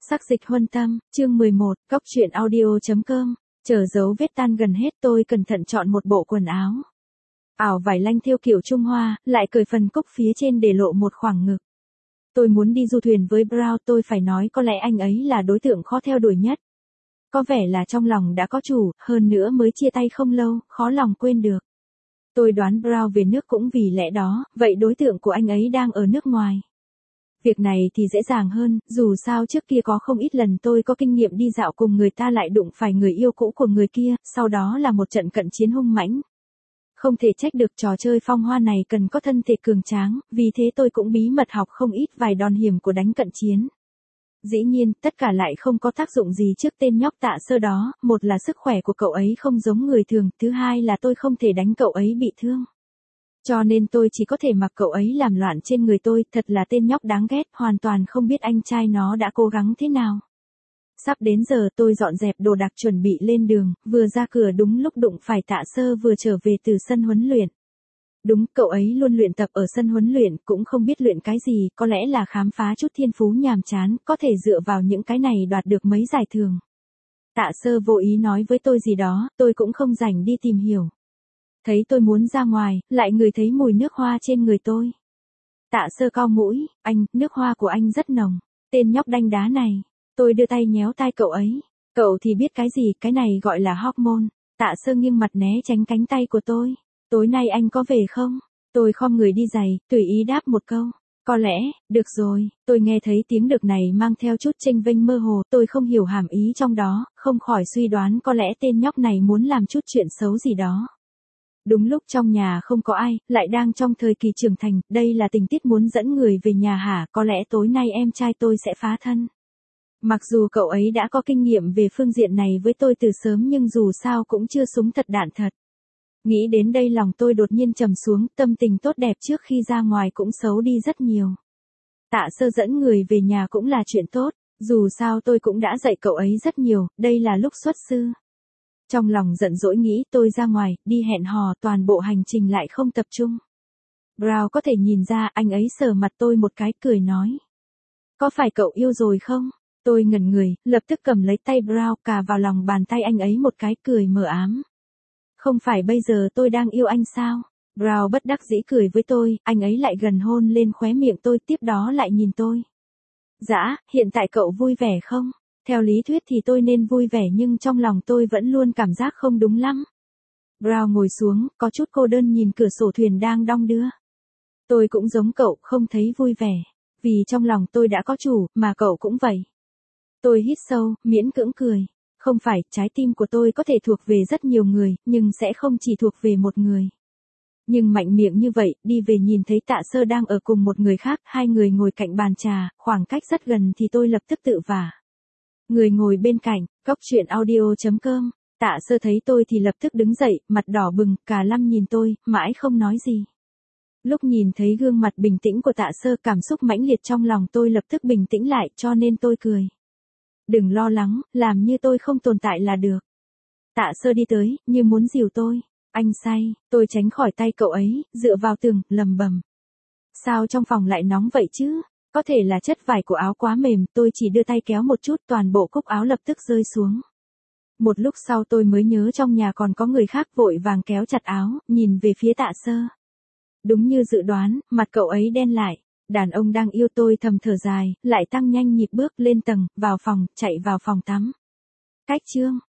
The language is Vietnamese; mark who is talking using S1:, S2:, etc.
S1: Sắc dịch huân tâm, chương 11, cóc truyện audio.com, chờ dấu vết tan gần hết tôi cẩn thận chọn một bộ quần áo. Áo vải lanh thêu kiểu Trung Hoa, lại cởi phần cúc phía trên để lộ một khoảng ngực. Tôi muốn đi du thuyền với Brown, tôi phải nói có lẽ anh ấy là đối tượng khó theo đuổi nhất. Có vẻ là trong lòng đã có chủ, hơn nữa mới chia tay không lâu, khó lòng quên được. Tôi đoán Brown về nước cũng vì lẽ đó, vậy đối tượng của anh ấy đang ở nước ngoài. Việc này thì dễ dàng hơn, dù sao trước kia có không ít lần tôi có kinh nghiệm đi dạo cùng người ta lại đụng phải người yêu cũ của người kia, sau đó là một trận cận chiến hung mãnh. Không thể trách được trò chơi phong hoa này cần có thân thể cường tráng, vì thế tôi cũng bí mật học không ít vài đòn hiểm của đánh cận chiến. Dĩ nhiên, tất cả lại không có tác dụng gì trước tên nhóc Tạ Sơ đó, một là sức khỏe của cậu ấy không giống người thường, thứ hai là tôi không thể đánh cậu ấy bị thương. Cho nên tôi chỉ có thể mặc cậu ấy làm loạn trên người tôi, thật là tên nhóc đáng ghét, hoàn toàn không biết anh trai nó đã cố gắng thế nào. Sắp đến giờ tôi dọn dẹp đồ đạc chuẩn bị lên đường, vừa ra cửa đúng lúc đụng phải Tạ Sơ vừa trở về từ sân huấn luyện. Đúng, cậu ấy luôn luyện tập ở sân huấn luyện, cũng không biết luyện cái gì, có lẽ là khám phá chút thiên phú nhàm chán, có thể dựa vào những cái này đoạt được mấy giải thưởng. Tạ Sơ vô ý nói với tôi gì đó, tôi cũng không rảnh đi tìm hiểu. Thấy tôi muốn ra ngoài, lại ngửi thấy mùi nước hoa trên người tôi. Tạ Sơ cau mũi, anh, nước hoa của anh rất nồng. Tên nhóc đanh đá này. Tôi đưa tay nhéo tai cậu ấy. Cậu thì biết cái gì, cái này gọi là hormone. Tạ Sơ nghiêng mặt né tránh cánh tay của tôi. Tối nay anh có về không? Tôi khom người đi giày, tùy ý đáp một câu. Có lẽ, được rồi, tôi nghe thấy tiếng được này mang theo chút chênh vênh mơ hồ, tôi không hiểu hàm ý trong đó, không khỏi suy đoán có lẽ tên nhóc này muốn làm chút chuyện xấu gì đó. Đúng lúc trong nhà không có ai, lại đang trong thời kỳ trưởng thành, đây là tình tiết muốn dẫn người về nhà hả, có lẽ tối nay em trai tôi sẽ phá thân. Mặc dù cậu ấy đã có kinh nghiệm về phương diện này với tôi từ sớm nhưng dù sao cũng chưa súng thật đạn thật. Nghĩ đến đây lòng tôi đột nhiên trầm xuống, tâm tình tốt đẹp trước khi ra ngoài cũng xấu đi rất nhiều. Tạ Sơ dẫn người về nhà cũng là chuyện tốt, dù sao tôi cũng đã dạy cậu ấy rất nhiều, đây là lúc xuất sư. Trong lòng giận dỗi nghĩ tôi ra ngoài, đi hẹn hò toàn bộ hành trình lại không tập trung. Brown có thể nhìn ra anh ấy sờ mặt tôi một cái cười nói. Có phải cậu yêu rồi không? Tôi ngẩn người, lập tức cầm lấy tay Brown cà vào lòng bàn tay anh ấy một cái cười mờ ám. Không phải bây giờ tôi đang yêu anh sao? Brown bất đắc dĩ cười với tôi, anh ấy lại gần hôn lên khóe miệng tôi tiếp đó lại nhìn tôi. Dã, hiện tại cậu vui vẻ không? Theo lý thuyết thì tôi nên vui vẻ nhưng trong lòng tôi vẫn luôn cảm giác không đúng lắm. Brown ngồi xuống, có chút cô đơn nhìn cửa sổ thuyền đang đong đưa. Tôi cũng giống cậu, không thấy vui vẻ. Vì trong lòng tôi đã có chủ, mà cậu cũng vậy. Tôi hít sâu, miễn cưỡng cười. Không phải, trái tim của tôi có thể thuộc về rất nhiều người, nhưng sẽ không chỉ thuộc về một người. Nhưng mạnh miệng như vậy, đi về nhìn thấy Tạ Sơ đang ở cùng một người khác, hai người ngồi cạnh bàn trà, khoảng cách rất gần thì tôi lập tức tự vả. Người ngồi bên cạnh, cóc truyện audio.com, Tạ Sơ thấy tôi thì lập tức đứng dậy, mặt đỏ bừng, cả lăm nhìn tôi, mãi không nói gì. Lúc nhìn thấy gương mặt bình tĩnh của Tạ Sơ, cảm xúc mãnh liệt trong lòng tôi lập tức bình tĩnh lại, cho nên tôi cười. Đừng lo lắng, làm như tôi không tồn tại là được. Tạ Sơ đi tới, như muốn dìu tôi. Anh say, tôi tránh khỏi tay cậu ấy, dựa vào tường, lầm bầm. Sao trong phòng lại nóng vậy chứ? Có thể là chất vải của áo quá mềm, tôi chỉ đưa tay kéo một chút, toàn bộ cúc áo lập tức rơi xuống. Một lúc sau tôi mới nhớ trong nhà còn có người khác, vội vàng kéo chặt áo, nhìn về phía Tạ Sơ. Đúng như dự đoán, mặt cậu ấy đen lại. Đàn ông đang yêu tôi thầm thở dài, lại tăng nhanh nhịp bước lên tầng, vào phòng, chạy vào phòng tắm. Cách chương.